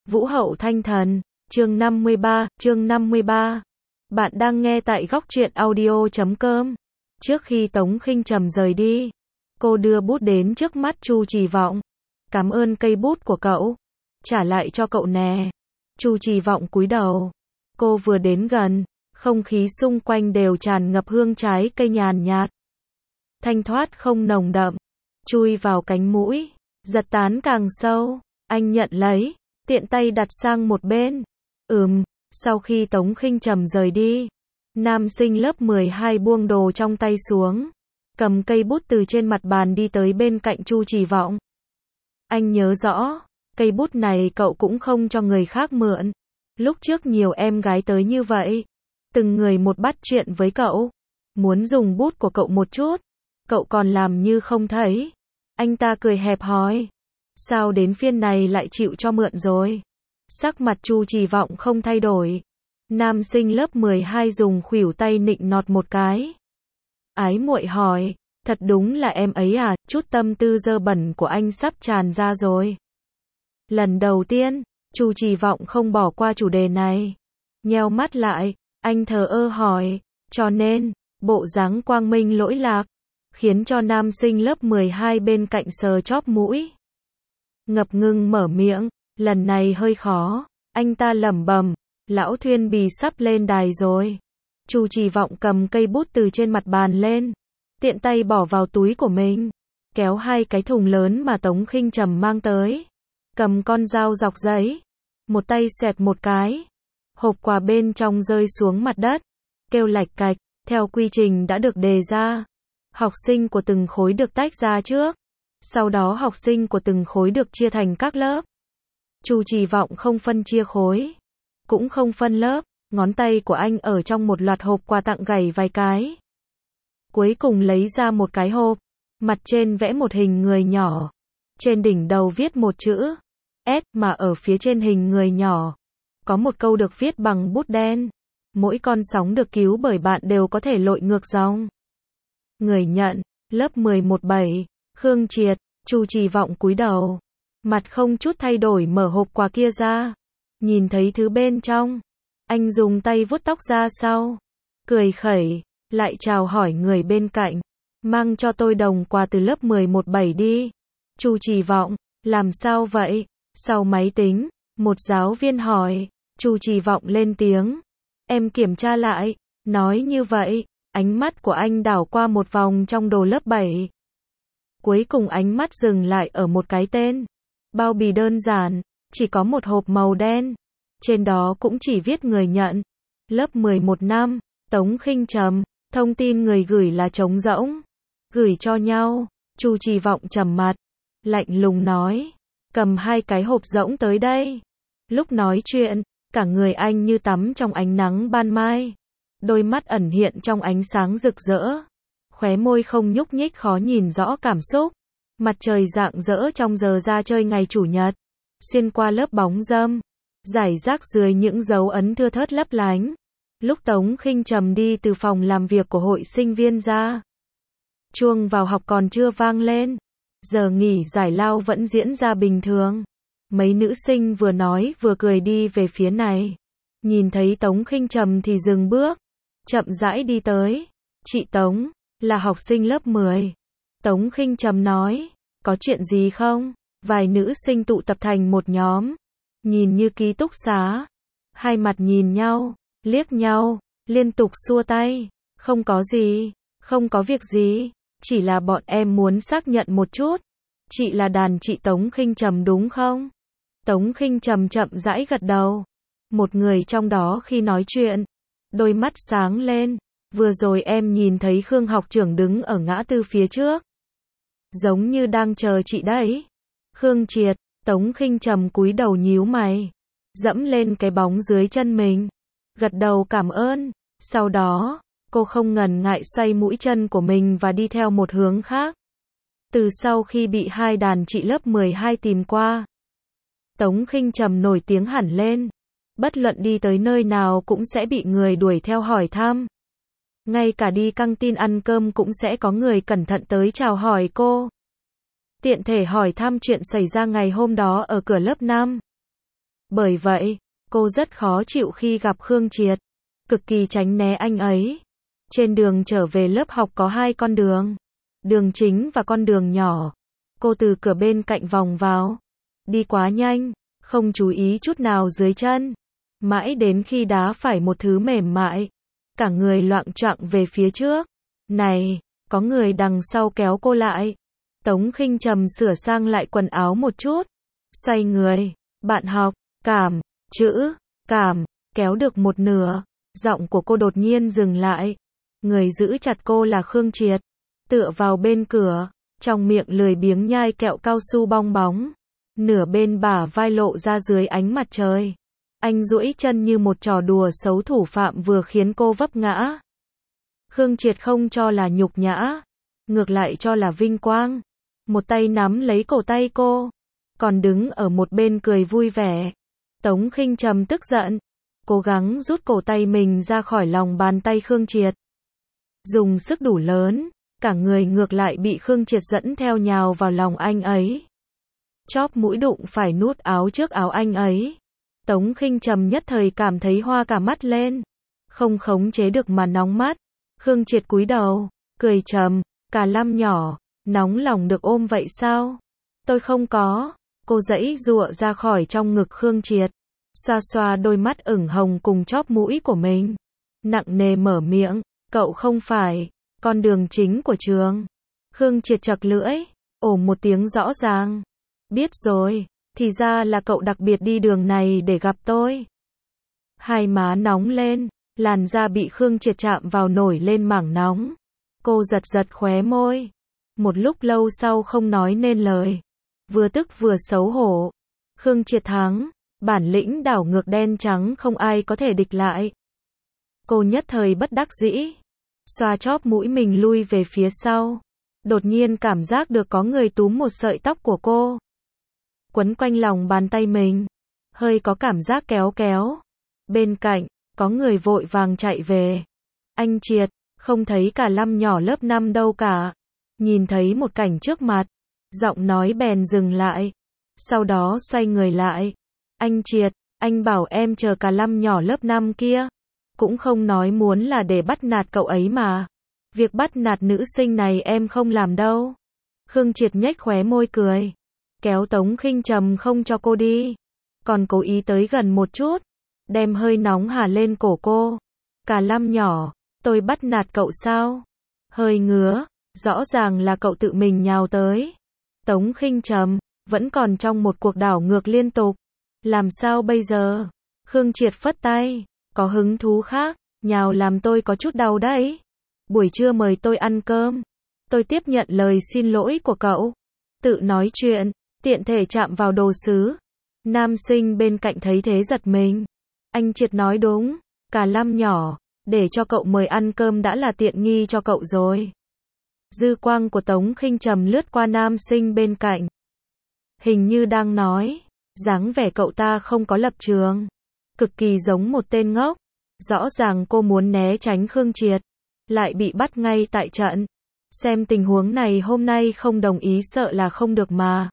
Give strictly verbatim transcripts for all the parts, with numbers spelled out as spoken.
Vũ hậu thanh thần, chương năm mươi ba, chương năm mươi ba. Bạn đang nghe tại góc truyện audio chấm com. Trước khi Tống Khinh Trầm rời đi, cô đưa bút đến trước mắt Chu Trì Vọng. Cảm ơn cây bút của cậu. Trả lại cho cậu nè. Chu Trì Vọng cúi đầu. Cô vừa đến gần, không khí xung quanh đều tràn ngập hương trái cây nhàn nhạt. Thanh thoát không nồng đậm, chui vào cánh mũi, giật tán càng sâu. Anh nhận lấy, tiện tay đặt sang một bên. Ừm, sau khi Tống Khinh Trầm rời đi, nam sinh lớp mười hai buông đồ trong tay xuống, cầm cây bút từ trên mặt bàn đi tới bên cạnh Chu Trì Vọng. Anh nhớ rõ, cây bút này cậu cũng không cho người khác mượn. Lúc trước nhiều em gái tới như vậy, từng người một bắt chuyện với cậu, muốn dùng bút của cậu một chút, cậu còn làm như không thấy. Anh ta cười hẹp hòi, sao đến phiên này lại chịu cho mượn rồi? Sắc mặt Chu Trì Vọng không thay đổi. Nam sinh lớp mười hai dùng khuỷu tay nịnh nọt một cái. Ái muội hỏi, thật đúng là em ấy à, chút tâm tư dơ bẩn của anh sắp tràn ra rồi. Lần đầu tiên, Chu Trì Vọng không bỏ qua chủ đề này. Nheo mắt lại, anh thờ ơ hỏi, cho nên, bộ dáng quang minh lỗi lạc, khiến cho nam sinh lớp mười hai bên cạnh sờ chóp mũi. Ngập ngừng mở miệng, lần này hơi khó, anh ta lẩm bẩm, lão thuyên bì sắp lên đài rồi. Chu Trì Vọng cầm cây bút từ trên mặt bàn lên, tiện tay bỏ vào túi của mình, kéo hai cái thùng lớn mà Tống Khinh Trầm mang tới, cầm con dao dọc giấy, một tay xoẹt một cái, hộp quà bên trong rơi xuống mặt đất, kêu lạch cạch. Theo quy trình đã được đề ra, học sinh của từng khối được tách ra trước, sau đó học sinh của từng khối được chia thành các lớp. Chu Trì Vọng không phân chia khối, cũng không phân lớp, ngón tay của anh ở trong một loạt hộp quà tặng gảy vài cái. Cuối cùng lấy ra một cái hộp, mặt trên vẽ một hình người nhỏ, trên đỉnh đầu viết một chữ S, mà ở phía trên hình người nhỏ có một câu được viết bằng bút đen. Mỗi con sóng được cứu bởi bạn đều có thể lội ngược dòng. Người nhận, lớp mười một bảy, Khương Triệt. Chu Trì Vọng cúi đầu, mặt không chút thay đổi mở hộp quà kia ra. Nhìn thấy thứ bên trong, anh dùng tay vuốt tóc ra sau, cười khẩy, lại chào hỏi người bên cạnh, mang cho tôi đồng quà từ lớp mười một bảy đi. Chu Trì Vọng, làm sao vậy? Sau máy tính, một giáo viên hỏi. Chu Trì Vọng lên tiếng, em kiểm tra lại. Nói như vậy, ánh mắt của anh đảo qua một vòng trong đồ lớp bảy. Cuối cùng ánh mắt dừng lại ở một cái tên. Bao bì đơn giản, chỉ có một hộp màu đen. Trên đó cũng chỉ viết người nhận. Lớp mười một năm, Tống Khinh Trầm. Thông tin người gửi là trống rỗng. Gửi cho nhau. Chu Trì Vọng trầm mặt, lạnh lùng nói, cầm hai cái hộp rỗng tới đây. Lúc nói chuyện, cả người anh như tắm trong ánh nắng ban mai. Đôi mắt ẩn hiện trong ánh sáng rực rỡ. Khóe môi không nhúc nhích khó nhìn rõ cảm xúc. Mặt trời rạng rỡ trong giờ ra chơi ngày chủ nhật. Xuyên qua lớp bóng râm, rải rác dưới những dấu ấn thưa thớt lấp lánh. Lúc Tống Khinh Trầm đi từ phòng làm việc của hội sinh viên ra, chuông vào học còn chưa vang lên. Giờ nghỉ giải lao vẫn diễn ra bình thường. Mấy nữ sinh vừa nói vừa cười đi về phía này. Nhìn thấy Tống Khinh Trầm thì dừng bước, chậm rãi đi tới. Chị Tống, là học sinh lớp mười. Tống Khinh Trầm nói, có chuyện gì không? Vài nữ sinh tụ tập thành một nhóm, nhìn như ký túc xá. Hai mặt nhìn nhau, liếc nhau, liên tục xua tay. Không có gì, không có việc gì, chỉ là bọn em muốn xác nhận một chút. Chị là đàn chị Tống Khinh Trầm đúng không? Tống Khinh Trầm chậm rãi gật đầu. Một người trong đó khi nói chuyện, đôi mắt sáng lên. Vừa rồi em nhìn thấy Khương học trưởng đứng ở ngã tư phía trước, giống như đang chờ chị đấy. Khương Triệt. Tống Khinh Trầm cúi đầu nhíu mày, dẫm lên cái bóng dưới chân mình, gật đầu cảm ơn. Sau đó, cô không ngần ngại xoay mũi chân của mình và đi theo một hướng khác. Từ sau khi bị hai đàn chị lớp mười hai tìm qua, Tống Khinh Trầm nổi tiếng hẳn lên. Bất luận đi tới nơi nào cũng sẽ bị người đuổi theo hỏi thăm. Ngay cả đi căng tin ăn cơm cũng sẽ có người cẩn thận tới chào hỏi cô. Tiện thể hỏi thăm chuyện xảy ra ngày hôm đó ở cửa lớp năm. Bởi vậy, cô rất khó chịu khi gặp Khương Triệt, cực kỳ tránh né anh ấy. Trên đường trở về lớp học có hai con đường, đường chính và con đường nhỏ. Cô từ cửa bên cạnh vòng vào, đi quá nhanh, không chú ý chút nào dưới chân, mãi đến khi đá phải một thứ mềm mại, cả người loạng choạng về phía trước. Này, có người đằng sau kéo cô lại. Tống Khinh Trầm sửa sang lại quần áo một chút, xoay người, bạn học, cảm, chữ, cảm, kéo được một nửa, giọng của cô đột nhiên dừng lại. Người giữ chặt cô là Khương Triệt, tựa vào bên cửa, trong miệng lười biếng nhai kẹo cao su bong bóng, nửa bên bả vai lộ ra dưới ánh mặt trời. Anh duỗi chân như một trò đùa xấu thủ phạm vừa khiến cô vấp ngã. Khương Triệt không cho là nhục nhã, ngược lại cho là vinh quang. Một tay nắm lấy cổ tay cô, còn đứng ở một bên cười vui vẻ. Tống Khinh Trầm tức giận, cố gắng rút cổ tay mình ra khỏi lòng bàn tay Khương Triệt. Dùng sức đủ lớn, cả người ngược lại bị Khương Triệt dẫn theo nhào vào lòng anh ấy. Chóp mũi đụng phải nút áo trước áo anh ấy. Tống Khinh Trầm nhất thời cảm thấy hoa cả mắt lên, không khống chế được mà nóng mắt. Khương Triệt cúi đầu, cười trầm, cả Lâm nhỏ, nóng lòng được ôm vậy sao? Tôi không có. Cô giãy giụa ra khỏi trong ngực Khương Triệt, xoa xoa đôi mắt ửng hồng cùng chóp mũi của mình, nặng nề mở miệng, cậu không phải con đường chính của trường. Khương Triệt chật lưỡi, ồ một tiếng rõ ràng. Biết rồi, thì ra là cậu đặc biệt đi đường này để gặp tôi. Hai má nóng lên, làn da bị Khương Triệt chạm vào nổi lên mảng nóng. Cô giật giật khóe môi, một lúc lâu sau không nói nên lời, vừa tức vừa xấu hổ. Khương Triệt thắng, bản lĩnh đảo ngược đen trắng không ai có thể địch lại. Cô nhất thời bất đắc dĩ, xoa chóp mũi mình lui về phía sau. Đột nhiên cảm giác được có người túm một sợi tóc của cô, quấn quanh lòng bàn tay mình, hơi có cảm giác kéo kéo. Bên cạnh, có người vội vàng chạy về. Anh Triệt, không thấy cả Lâm nhỏ lớp năm đâu cả. Nhìn thấy một cảnh trước mặt, giọng nói bèn dừng lại, sau đó xoay người lại. Anh Triệt, anh bảo em chờ cả Lâm nhỏ lớp năm kia, cũng không nói muốn là để bắt nạt cậu ấy mà. Việc bắt nạt nữ sinh này em không làm đâu. Khương Triệt nhếch khóe môi cười, kéo Tống Khinh Trầm không cho cô đi, còn cố ý tới gần một chút, đem hơi nóng hả lên cổ cô. Cả Lâm nhỏ, tôi bắt nạt cậu sao? Hơi ngứa, rõ ràng là cậu tự mình nhào tới. Tống Khinh Trầm, vẫn còn trong một cuộc đảo ngược liên tục. Làm sao bây giờ? Khương Triệt phất tay, có hứng thú khác, nhào làm tôi có chút đau đấy. Buổi trưa mời tôi ăn cơm, tôi tiếp nhận lời xin lỗi của cậu. Tự nói chuyện, tiện thể chạm vào đồ sứ. Nam sinh bên cạnh thấy thế giật mình. Anh Triệt nói đúng, cả Lâm nhỏ, để cho cậu mời ăn cơm đã là tiện nghi cho cậu rồi. Dư quang của Tống Khinh Trầm lướt qua nam sinh bên cạnh, hình như đang nói, dáng vẻ cậu ta không có lập trường, cực kỳ giống một tên ngốc. Rõ ràng cô muốn né tránh Khương Triệt, lại bị bắt ngay tại trận. Xem tình huống này hôm nay không đồng ý sợ là không được mà.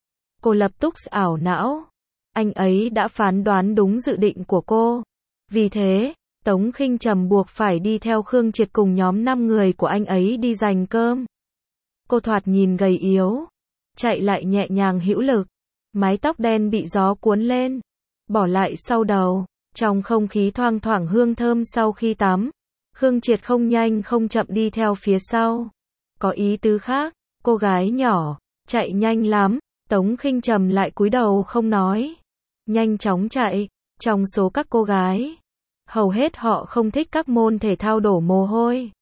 Cô lập tức ảo não, anh ấy đã phán đoán đúng dự định của cô. Vì thế, Tống Khinh Trầm buộc phải đi theo Khương Triệt cùng nhóm năm người của anh ấy đi giành cơm. Cô thoạt nhìn gầy yếu, chạy lại nhẹ nhàng hữu lực, mái tóc đen bị gió cuốn lên, bỏ lại sau đầu, trong không khí thoang thoảng hương thơm sau khi tắm. Khương Triệt không nhanh không chậm đi theo phía sau, có ý tứ khác. Cô gái nhỏ, chạy nhanh lắm. Tống Khinh Trầm lại cúi đầu không nói, nhanh chóng chạy. Trong số các cô gái, hầu hết họ không thích các môn thể thao đổ mồ hôi,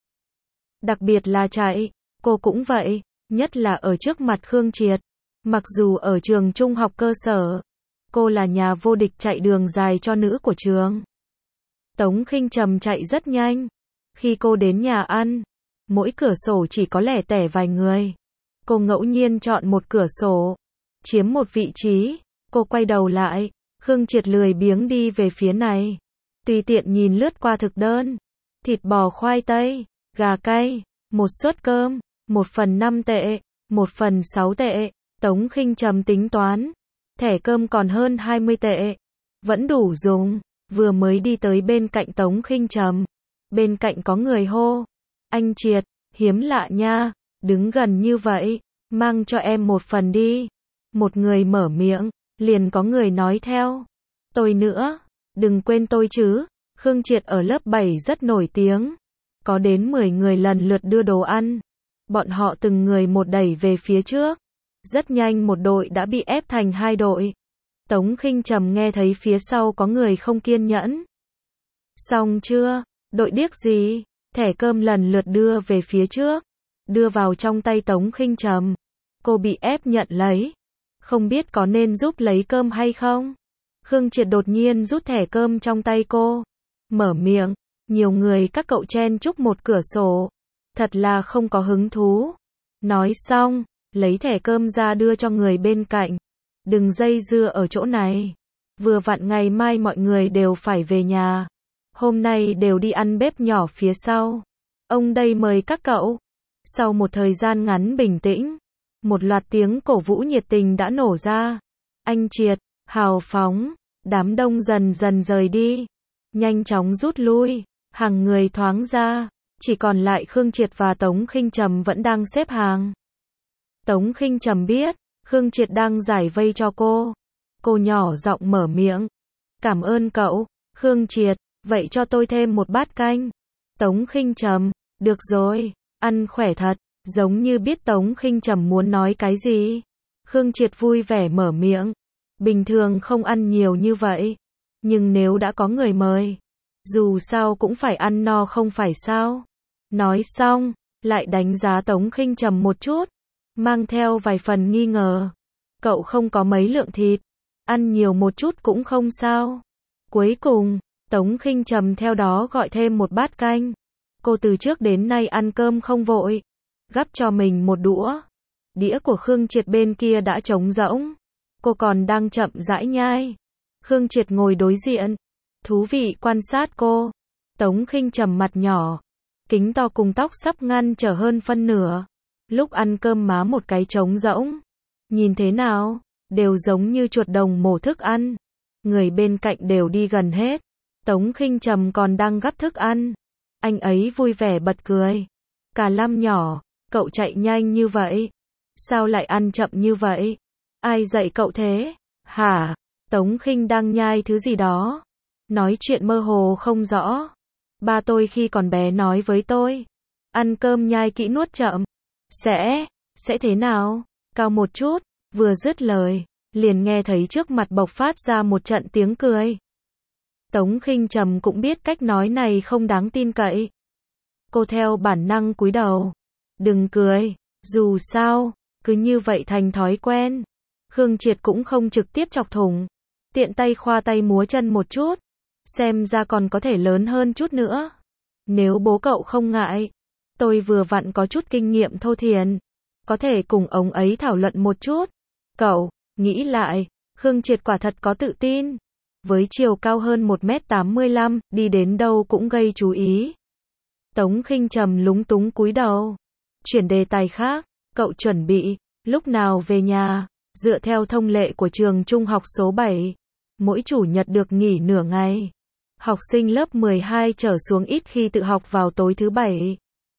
đặc biệt là chạy. Cô cũng vậy, nhất là ở trước mặt Khương Triệt. Mặc dù ở trường trung học cơ sở, cô là nhà vô địch chạy đường dài cho nữ của trường. Tống Khinh Trầm chạy rất nhanh. Khi cô đến nhà ăn, mỗi cửa sổ chỉ có lẻ tẻ vài người. Cô ngẫu nhiên chọn một cửa sổ, chiếm một vị trí. Cô quay đầu lại, Khương Triệt lười biếng đi về phía này, tùy tiện nhìn lướt qua thực đơn. Thịt bò khoai tây, gà cay, một suất cơm, một phần năm tệ, một phần sáu tệ. Tống Khinh Trầm tính toán, thẻ cơm còn hơn hai mươi tệ. vẫn đủ dùng. Vừa mới đi tới bên cạnh Tống Khinh Trầm, bên cạnh có người hô, anh Triệt, hiếm lạ nha, đứng gần như vậy, mang cho em một phần đi. Một người mở miệng, liền có người nói theo, tôi nữa, đừng quên tôi chứ. Khương Triệt ở lớp bảy rất nổi tiếng, có đến mười người lần lượt đưa đồ ăn, bọn họ từng người một đẩy về phía trước, rất nhanh một đội đã bị ép thành hai đội. Tống Khinh Trầm nghe thấy phía sau có người không kiên nhẫn. Xong chưa, đội điếc gì, thẻ cơm lần lượt đưa về phía trước, đưa vào trong tay Tống Khinh Trầm. Cô bị ép nhận lấy, không biết có nên giúp lấy cơm hay không. Khương Triệt đột nhiên rút thẻ cơm trong tay cô, mở miệng, nhiều người các cậu chen chúc một cửa sổ, thật là không có hứng thú. Nói xong, lấy thẻ cơm ra đưa cho người bên cạnh, đừng dây dưa ở chỗ này, vừa vặn ngày mai mọi người đều phải về nhà, hôm nay đều đi ăn bếp nhỏ phía sau, ông đây mời các cậu. Sau một thời gian ngắn bình tĩnh, một loạt tiếng cổ vũ nhiệt tình đã nổ ra. Anh Triệt, hào phóng, đám đông dần dần rời đi, nhanh chóng rút lui, hàng người thoáng ra, chỉ còn lại Khương Triệt và Tống Khinh Trầm vẫn đang xếp hàng. Tống Khinh Trầm biết, Khương Triệt đang giải vây cho cô. Cô nhỏ giọng mở miệng, cảm ơn cậu, Khương Triệt, vậy cho tôi thêm một bát canh. Tống Khinh Trầm, được rồi, ăn khỏe thật, giống như biết Tống Khinh Trầm muốn nói cái gì. Khương Triệt vui vẻ mở miệng, bình thường không ăn nhiều như vậy, nhưng nếu đã có người mời, dù sao cũng phải ăn no không phải sao. Nói xong, lại đánh giá Tống Khinh Trầm một chút, mang theo vài phần nghi ngờ. Cậu không có mấy lượng thịt, ăn nhiều một chút cũng không sao. Cuối cùng, Tống Khinh Trầm theo đó gọi thêm một bát canh. Cô từ trước đến nay ăn cơm không vội, gắp cho mình một đũa. Đĩa của Khương Triệt bên kia đã trống rỗng, cô còn đang chậm rãi nhai. Khương Triệt ngồi đối diện, thú vị quan sát cô. Tống Khinh Trầm mặt nhỏ, kính to cùng tóc sắp ngăn trở hơn phân nửa. Lúc ăn cơm má một cái trống rỗng. Nhìn thế nào, đều giống như chuột đồng mổ thức ăn. Người bên cạnh đều đi gần hết. Tống Khinh Trầm còn đang gắp thức ăn. Anh ấy vui vẻ bật cười. Cả Lam nhỏ, cậu chạy nhanh như vậy. Sao lại ăn chậm như vậy? Ai dạy cậu thế? Hả? Tống Khinh đang nhai thứ gì đó. Nói chuyện mơ hồ không rõ. Ba tôi khi còn bé nói với tôi. Ăn cơm nhai kỹ nuốt chậm. Sẽ, sẽ thế nào? Cao một chút. Vừa dứt lời, liền nghe thấy trước mặt bộc phát ra một trận tiếng cười. Tống Khinh Trầm cũng biết cách nói này không đáng tin cậy. Cô theo bản năng cúi đầu. Đừng cười, dù sao, cứ như vậy thành thói quen. Khương Triệt cũng không trực tiếp chọc thủng. Tiện tay khoa tay múa chân một chút. Xem ra còn có thể lớn hơn chút nữa. Nếu bố cậu không ngại, tôi vừa vặn có chút kinh nghiệm thô thiển. Có thể cùng ông ấy thảo luận một chút. Cậu, nghĩ lại, Khương Triệt quả thật có tự tin. Với chiều cao hơn một mét tám mươi lăm, đi đến đâu cũng gây chú ý. Tống Khinh Trầm lúng túng cúi đầu. Chuyển đề tài khác, cậu chuẩn bị, lúc nào về nhà? Dựa theo thông lệ của trường trung học số bảy, mỗi chủ nhật được nghỉ nửa ngày. Học sinh lớp mười hai trở xuống ít khi tự học vào tối thứ bảy.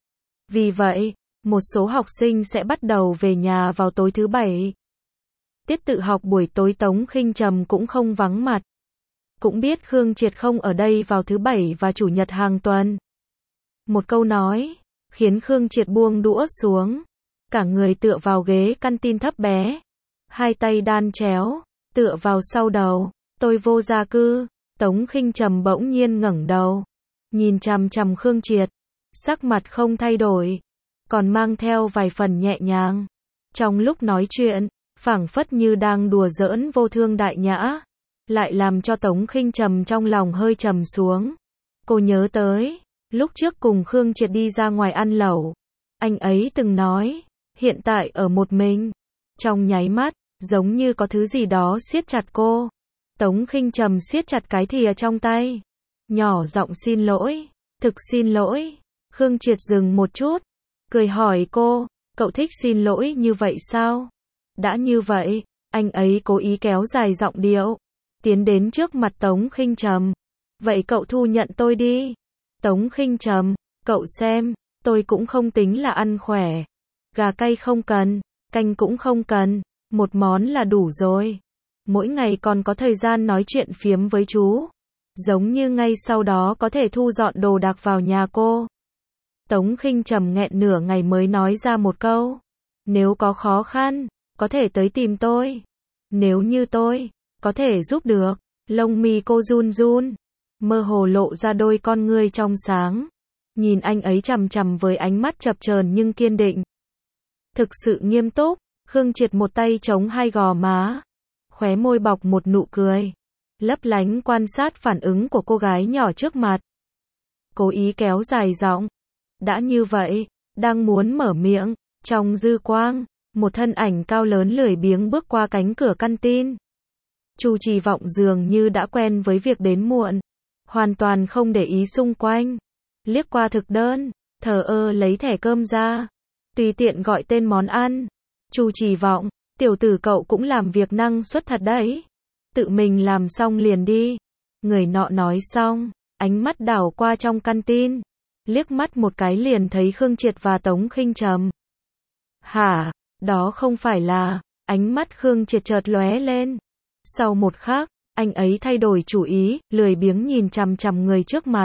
Vì vậy, một số học sinh sẽ bắt đầu về nhà vào tối thứ bảy. Tiết tự học buổi tối Tống Khinh Trầm cũng không vắng mặt. Cũng biết Khương Triệt không ở đây vào thứ bảy và chủ nhật hàng tuần. Một câu nói, khiến Khương Triệt buông đũa xuống. Cả người tựa vào ghế canteen thấp bé. Hai tay đan chéo, tựa vào sau đầu. Tôi vô gia cư. Tống Khinh Trầm bỗng nhiên ngẩng đầu. Nhìn chằm chằm Khương Triệt. Sắc mặt không thay đổi. Còn mang theo vài phần nhẹ nhàng. Trong lúc nói chuyện, phảng phất như đang đùa giỡn vô thương đại nhã. Lại làm cho Tống Khinh Trầm trong lòng hơi trầm xuống. Cô nhớ tới, lúc trước cùng Khương Triệt đi ra ngoài ăn lẩu. Anh ấy từng nói, hiện tại ở một mình. Trong nháy mắt, giống như có thứ gì đó siết chặt cô. Tống Khinh Trầm siết chặt cái thìa trong tay. Nhỏ giọng xin lỗi, thực xin lỗi. Khương Triệt dừng một chút, cười hỏi cô, cậu thích xin lỗi như vậy sao? Đã như vậy, anh ấy cố ý kéo dài giọng điệu. tiến đến trước mặt Tống Khinh Trầm. Vậy cậu thu nhận tôi đi. Tống Khinh Trầm, cậu xem, tôi cũng không tính là ăn khỏe. Gà cay không cần, canh cũng không cần, một món là đủ rồi. Mỗi ngày còn có thời gian nói chuyện phiếm với chú. Giống như ngay sau đó có thể thu dọn đồ đạc vào nhà cô. Tống Khinh Trầm nghẹn nửa ngày mới nói ra một câu. Nếu có khó khăn, có thể tới tìm tôi. Nếu như tôi có thể giúp được. Lông mi cô run run, mơ hồ lộ ra đôi con ngươi trong sáng. Nhìn anh ấy chằm chằm với ánh mắt chập chờn nhưng kiên định. Thực sự nghiêm túc. Khương Triệt một tay chống hai gò má, khóe môi bọc một nụ cười, lấp lánh quan sát phản ứng của cô gái nhỏ trước mặt. Cố ý kéo dài giọng. Đã như vậy, đang muốn mở miệng, trong dư quang, một thân ảnh cao lớn lười biếng bước qua cánh cửa căn tin. Chu Trì Vọng dường như đã quen với việc đến muộn, hoàn toàn không để ý xung quanh. Liếc qua thực đơn, thờ ơ lấy thẻ cơm ra, tùy tiện gọi tên món ăn. Chu Trì Vọng, tiểu tử cậu cũng làm việc năng suất thật đấy. Tự mình làm xong liền đi. Người nọ nói xong, ánh mắt đảo qua trong căn tin, liếc mắt một cái liền thấy Khương Triệt và Tống Khinh Trầm. Hả, đó không phải là, ánh mắt Khương Triệt chợt lóe lên. Sau một khắc, anh ấy thay đổi chủ ý, lười biếng nhìn chằm chằm người trước mặt.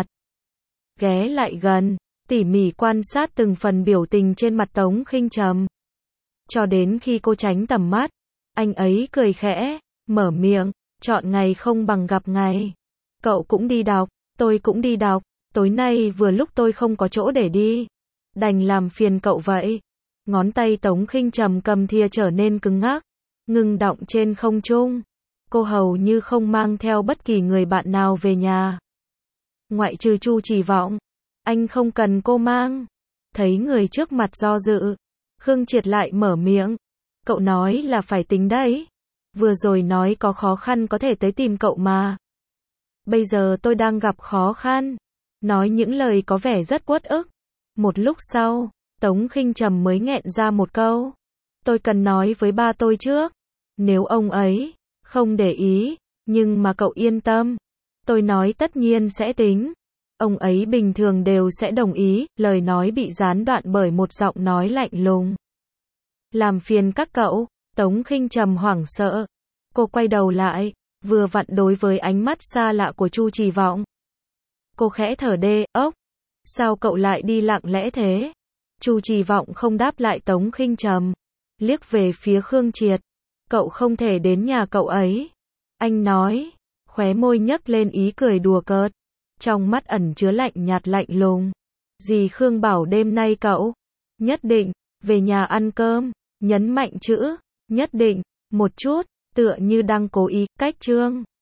Ghé lại gần, tỉ mỉ quan sát từng phần biểu tình trên mặt Tống Khinh Trầm. Cho đến khi cô tránh tầm mắt, anh ấy cười khẽ, mở miệng, chọn ngày không bằng gặp ngày. Cậu cũng đi đọc, tôi cũng đi đọc, tối nay vừa lúc tôi không có chỗ để đi. Đành làm phiền cậu vậy. Ngón tay Tống Khinh Trầm cầm thìa trở nên cứng ngắc, ngừng đọng trên không trung. Cô hầu như không mang theo bất kỳ người bạn nào về nhà. Ngoại trừ Chu Trì Vọng, anh không cần cô mang. Thấy người trước mặt do dự, Khương Triệt lại mở miệng. Cậu nói là phải tính đấy. Vừa rồi nói có khó khăn có thể tới tìm cậu mà. Bây giờ tôi đang gặp khó khăn. Nói những lời có vẻ rất uất ức. Một lúc sau, Tống Khinh Trầm mới nghẹn ra một câu. Tôi cần nói với ba tôi trước. Nếu ông ấy không để ý, nhưng mà cậu yên tâm. Tôi nói tất nhiên sẽ tính. Ông ấy bình thường đều sẽ đồng ý. Lời nói bị gián đoạn bởi một giọng nói lạnh lùng. Làm phiền các cậu. Tống Khinh Trầm hoảng sợ. Cô quay đầu lại, vừa vặn đối với ánh mắt xa lạ của Chu Trì Vọng. Cô khẽ thở đê, ốc. Sao cậu lại đi lặng lẽ thế? Chu Trì Vọng không đáp lại Tống Khinh Trầm. Liếc về phía Khương Triệt. Cậu không thể đến nhà cậu ấy. Anh nói, khóe môi nhấc lên ý cười đùa cợt. Trong mắt ẩn chứa lạnh nhạt lạnh lùng. Dì Khương bảo đêm nay cậu nhất định về nhà ăn cơm. Nhấn mạnh chữ nhất định một chút, tựa như đang cố ý cách chương.